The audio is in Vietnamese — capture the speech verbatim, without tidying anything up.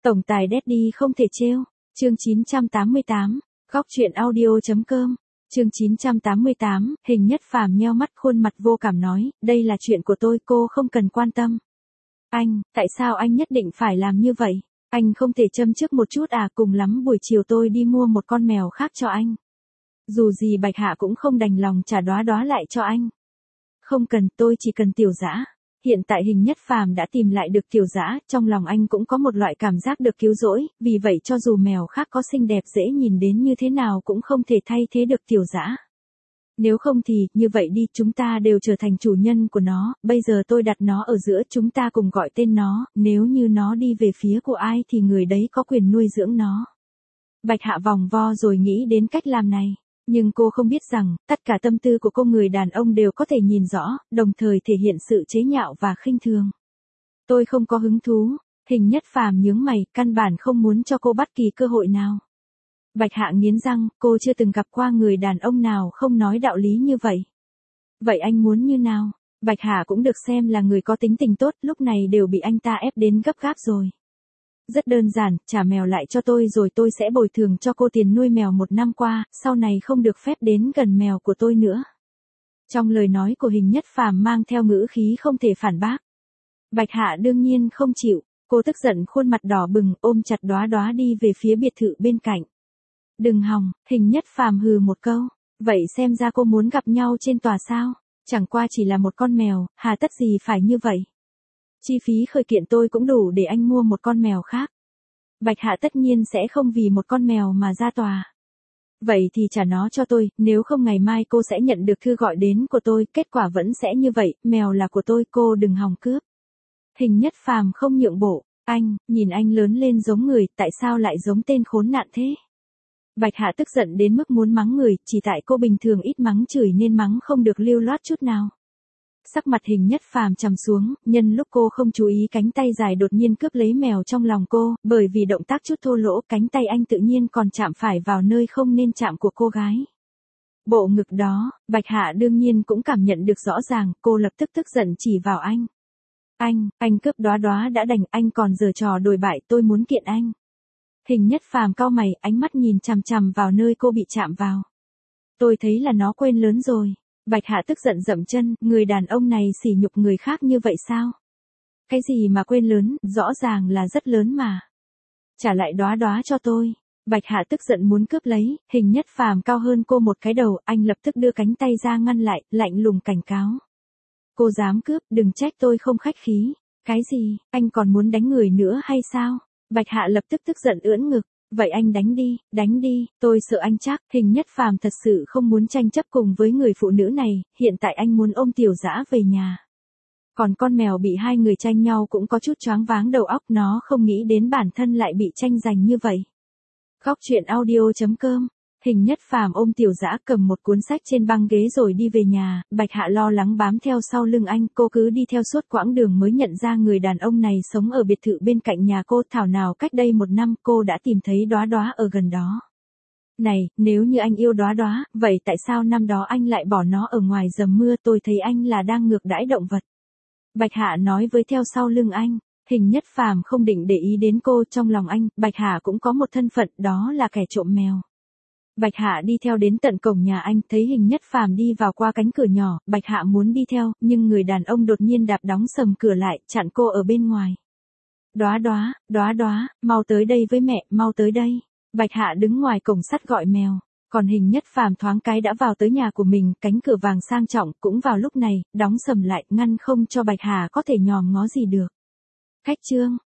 Tổng tài Daddy không thể trêu. Chương chín trăm tám mươi tám. Góc truyện audio.com. Chương chín trăm tám mươi tám. Hình Nhất Phàm nheo mắt khuôn mặt vô cảm nói, đây là chuyện của tôi, cô không cần quan tâm. Anh, tại sao anh nhất định phải làm như vậy? Anh không thể châm chước một chút à? Cùng lắm buổi chiều tôi đi mua một con mèo khác cho anh. Dù gì Bạch Hạ cũng không đành lòng trả Đóa Đóa lại cho anh. Không cần, tôi chỉ cần Tiểu Dã. Hiện tại Hình Nhất Phàm đã tìm lại được Tiểu Dã, trong lòng anh cũng có một loại cảm giác được cứu rỗi, vì vậy cho dù mèo khác có xinh đẹp dễ nhìn đến như thế nào cũng không thể thay thế được Tiểu Dã. Nếu không thì, như vậy đi, chúng ta đều trở thành chủ nhân của nó, bây giờ tôi đặt nó ở giữa, chúng ta cùng gọi tên nó, nếu như nó đi về phía của ai thì người đấy có quyền nuôi dưỡng nó. Bạch Hạ vòng vo rồi nghĩ đến cách làm này. Nhưng cô không biết rằng, tất cả tâm tư của cô người đàn ông đều có thể nhìn rõ, đồng thời thể hiện sự chế nhạo và khinh thường. Tôi không có hứng thú. Hình Nhất Phàm nhướng mày, căn bản không muốn cho cô bất kỳ cơ hội nào. Bạch Hạ nghiến răng, cô chưa từng gặp qua người đàn ông nào không nói đạo lý như vậy. Vậy anh muốn như nào? Bạch Hạ cũng được xem là người có tính tình tốt, lúc này đều bị anh ta ép đến gấp gáp rồi. Rất đơn giản, trả mèo lại cho tôi rồi tôi sẽ bồi thường cho cô tiền nuôi mèo một năm qua, sau này không được phép đến gần mèo của tôi nữa. Trong lời nói của Hình Nhất Phàm mang theo ngữ khí không thể phản bác. Bạch Hạ đương nhiên không chịu, cô tức giận khuôn mặt đỏ bừng, ôm chặt Đóa Đóa đi về phía biệt thự bên cạnh. Đừng hòng, Hình Nhất Phàm hừ một câu, vậy xem ra cô muốn gặp nhau trên tòa sao, chẳng qua chỉ là một con mèo, hà tất gì phải như vậy. Chi phí khởi kiện tôi cũng đủ để anh mua một con mèo khác. Bạch Hạ tất nhiên sẽ không vì một con mèo mà ra tòa. Vậy thì trả nó cho tôi, nếu không ngày mai cô sẽ nhận được thư gọi đến của tôi, kết quả vẫn sẽ như vậy, mèo là của tôi, cô đừng hòng cướp. Hình Nhất Phàm không nhượng bộ, anh, nhìn anh lớn lên giống người, tại sao lại giống tên khốn nạn thế? Bạch Hạ tức giận đến mức muốn mắng người, chỉ tại cô bình thường ít mắng chửi nên mắng không được lưu loát chút nào. Sắc mặt Hình Nhất Phàm trầm xuống, nhân lúc cô không chú ý cánh tay dài đột nhiên cướp lấy mèo trong lòng cô, bởi vì động tác chút thô lỗ cánh tay anh tự nhiên còn chạm phải vào nơi không nên chạm của cô gái. Bộ ngực đó, Bạch Hạ đương nhiên cũng cảm nhận được rõ ràng, cô lập tức tức giận chỉ vào anh. Anh, anh cướp Đóa Đóa đã đành, anh còn giở trò đồi bại, tôi muốn kiện anh. Hình Nhất Phàm cau mày, ánh mắt nhìn chằm chằm vào nơi cô bị chạm vào. Tôi thấy là nó quên lớn rồi. Bạch Hạ tức giận dậm chân, người đàn ông này sỉ nhục người khác như vậy sao? Cái gì mà quên lớn, rõ ràng là rất lớn mà. Trả lại Đóa Đóa cho tôi. Bạch Hạ tức giận muốn cướp lấy, Hình Nhất Phàm cao hơn cô một cái đầu, anh lập tức đưa cánh tay ra ngăn lại, lạnh lùng cảnh cáo. Cô dám cướp, đừng trách tôi không khách khí. Cái gì, anh còn muốn đánh người nữa hay sao? Bạch Hạ lập tức tức giận ưỡn ngực. Vậy anh đánh đi, đánh đi, tôi sợ anh chắc. Hình Nhất Phàm thật sự không muốn tranh chấp cùng với người phụ nữ này, hiện tại anh muốn ôm Tiểu Dã về nhà. Còn con mèo bị hai người tranh nhau cũng có chút choáng váng đầu óc, nó không nghĩ đến bản thân lại bị tranh giành như vậy. Góc truyện audio.com. Hình Nhất Phàm ôm Tiểu Dã cầm một cuốn sách trên băng ghế rồi đi về nhà, Bạch Hạ lo lắng bám theo sau lưng anh, cô cứ đi theo suốt quãng đường mới nhận ra người đàn ông này sống ở biệt thự bên cạnh nhà cô, thảo nào cách đây một năm cô đã tìm thấy Đóa Đóa ở gần đó. Này, nếu như anh yêu Đóa Đóa, vậy tại sao năm đó anh lại bỏ nó ở ngoài dầm mưa, tôi thấy anh là đang ngược đãi động vật. Bạch Hạ nói với theo sau lưng anh. Hình Nhất Phàm không định để ý đến cô, trong lòng anh, Bạch Hạ cũng có một thân phận, đó là kẻ trộm mèo. Bạch Hạ đi theo đến tận cổng nhà anh, thấy Hình Nhất Phàm đi vào qua cánh cửa nhỏ, Bạch Hạ muốn đi theo, nhưng người đàn ông đột nhiên đạp đóng sầm cửa lại, chặn cô ở bên ngoài. Đóa Đóa, Đóa Đóa, mau tới đây với mẹ, mau tới đây. Bạch Hạ đứng ngoài cổng sắt gọi mèo, còn Hình Nhất Phàm thoáng cái đã vào tới nhà của mình, cánh cửa vàng sang trọng, cũng vào lúc này, đóng sầm lại, ngăn không cho Bạch Hạ có thể nhòm ngó gì được. Khách trương,